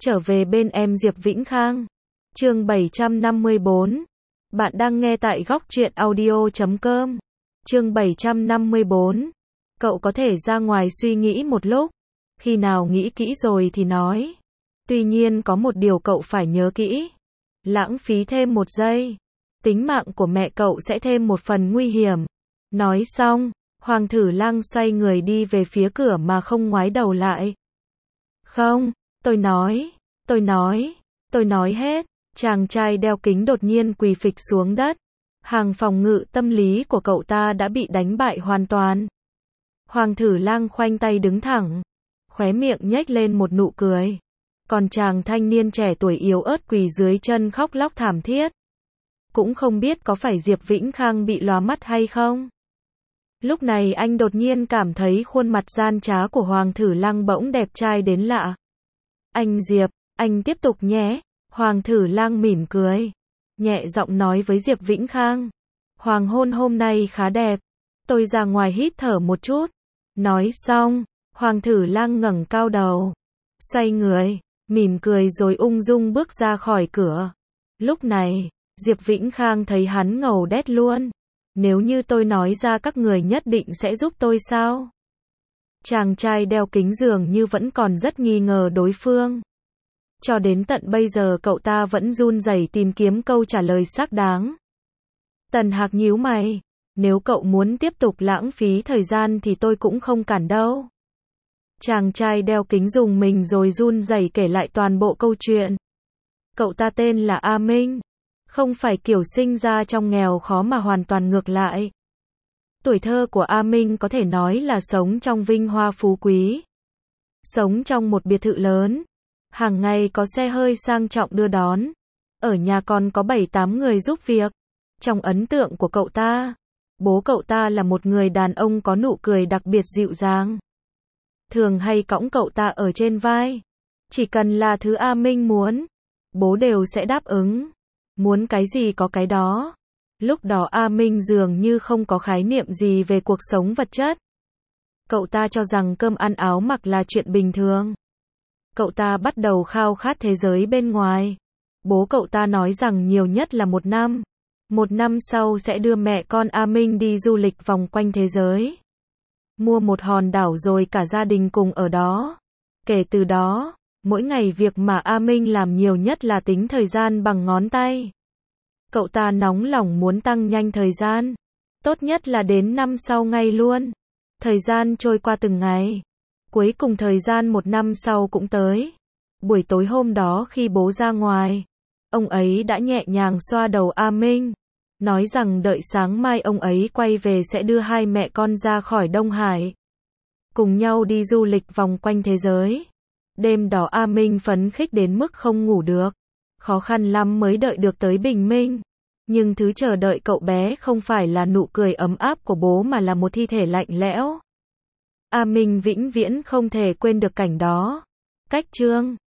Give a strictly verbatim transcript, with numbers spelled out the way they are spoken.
Trở về bên em Diệp Vĩnh Khang. Chương bảy trăm năm mươi bốn. Bạn đang nghe tại góc truyện audio chấm com. Chương bảy trăm năm mươi bốn. Cậu có thể ra ngoài suy nghĩ một lúc. Khi nào nghĩ kỹ rồi thì nói. Tuy nhiên có một điều cậu phải nhớ kỹ. Lãng phí thêm một giây, tính mạng của mẹ cậu sẽ thêm một phần nguy hiểm. Nói xong, Hoàng Thử Lang xoay người đi về phía cửa mà không ngoái đầu lại. Không, tôi nói, tôi nói, tôi nói hết. Chàng trai đeo kính đột nhiên quỳ phịch xuống đất. Hàng phòng ngự tâm lý của cậu ta đã bị đánh bại hoàn toàn. Hoàng Thử Lang khoanh tay đứng thẳng, khóe miệng nhếch lên một nụ cười. Còn chàng thanh niên trẻ tuổi yếu ớt quỳ dưới chân khóc lóc thảm thiết. Cũng không biết có phải Diệp Vĩnh Khang bị lóa mắt hay không. Lúc này anh đột nhiên cảm thấy khuôn mặt gian trá của Hoàng Thử Lang bỗng đẹp trai đến lạ. Anh Diệp, anh tiếp tục nhé. Hoàng Thử Lang mỉm cười, nhẹ giọng nói với Diệp Vĩnh Khang. Hoàng hôn hôm nay khá đẹp. Tôi ra ngoài hít thở một chút. Nói xong, Hoàng Thử Lang ngẩng cao đầu, xoay người, mỉm cười rồi ung dung bước ra khỏi cửa. Lúc này, Diệp Vĩnh Khang thấy hắn ngầu đét luôn. Nếu như tôi nói ra các người nhất định sẽ giúp tôi sao? Chàng trai đeo kính dường như vẫn còn rất nghi ngờ đối phương. Cho đến tận bây giờ cậu ta vẫn run rẩy tìm kiếm câu trả lời xác đáng. Tần Hạc nhíu mày. Nếu cậu muốn tiếp tục lãng phí thời gian thì tôi cũng không cản đâu. Chàng trai đeo kính dùng mình rồi run rẩy kể lại toàn bộ câu chuyện. Cậu ta tên là A Minh. Không phải kiểu sinh ra trong nghèo khó mà hoàn toàn ngược lại. Tuổi thơ của A Minh có thể nói là sống trong vinh hoa phú quý. Sống trong một biệt thự lớn. Hàng ngày có xe hơi sang trọng đưa đón. Ở nhà còn có bảy tám người giúp việc. Trong ấn tượng của cậu ta, bố cậu ta là một người đàn ông có nụ cười đặc biệt dịu dàng. Thường hay cõng cậu ta ở trên vai. Chỉ cần là thứ A Minh muốn, bố đều sẽ đáp ứng. Muốn cái gì có cái đó. Lúc đó A Minh dường như không có khái niệm gì về cuộc sống vật chất. Cậu ta cho rằng cơm ăn áo mặc là chuyện bình thường. Cậu ta bắt đầu khao khát thế giới bên ngoài. Bố cậu ta nói rằng nhiều nhất là một năm. Một năm sau sẽ đưa mẹ con A Minh đi du lịch vòng quanh thế giới. Mua một hòn đảo rồi cả gia đình cùng ở đó. Kể từ đó, mỗi ngày việc mà A Minh làm nhiều nhất là tính thời gian bằng ngón tay. Cậu ta nóng lòng muốn tăng nhanh thời gian. Tốt nhất là đến năm sau ngay luôn. Thời gian trôi qua từng ngày. Cuối cùng thời gian một năm sau cũng tới. Buổi tối hôm đó khi bố ra ngoài, ông ấy đã nhẹ nhàng xoa đầu A Minh, nói rằng đợi sáng mai ông ấy quay về sẽ đưa hai mẹ con ra khỏi Đông Hải. Cùng nhau đi du lịch vòng quanh thế giới. Đêm đó A Minh phấn khích đến mức không ngủ được. Khó khăn lắm mới đợi được tới bình minh. Nhưng thứ chờ đợi cậu bé không phải là nụ cười ấm áp của bố mà là một thi thể lạnh lẽo. A Minh vĩnh viễn không thể quên được cảnh đó. Cách chương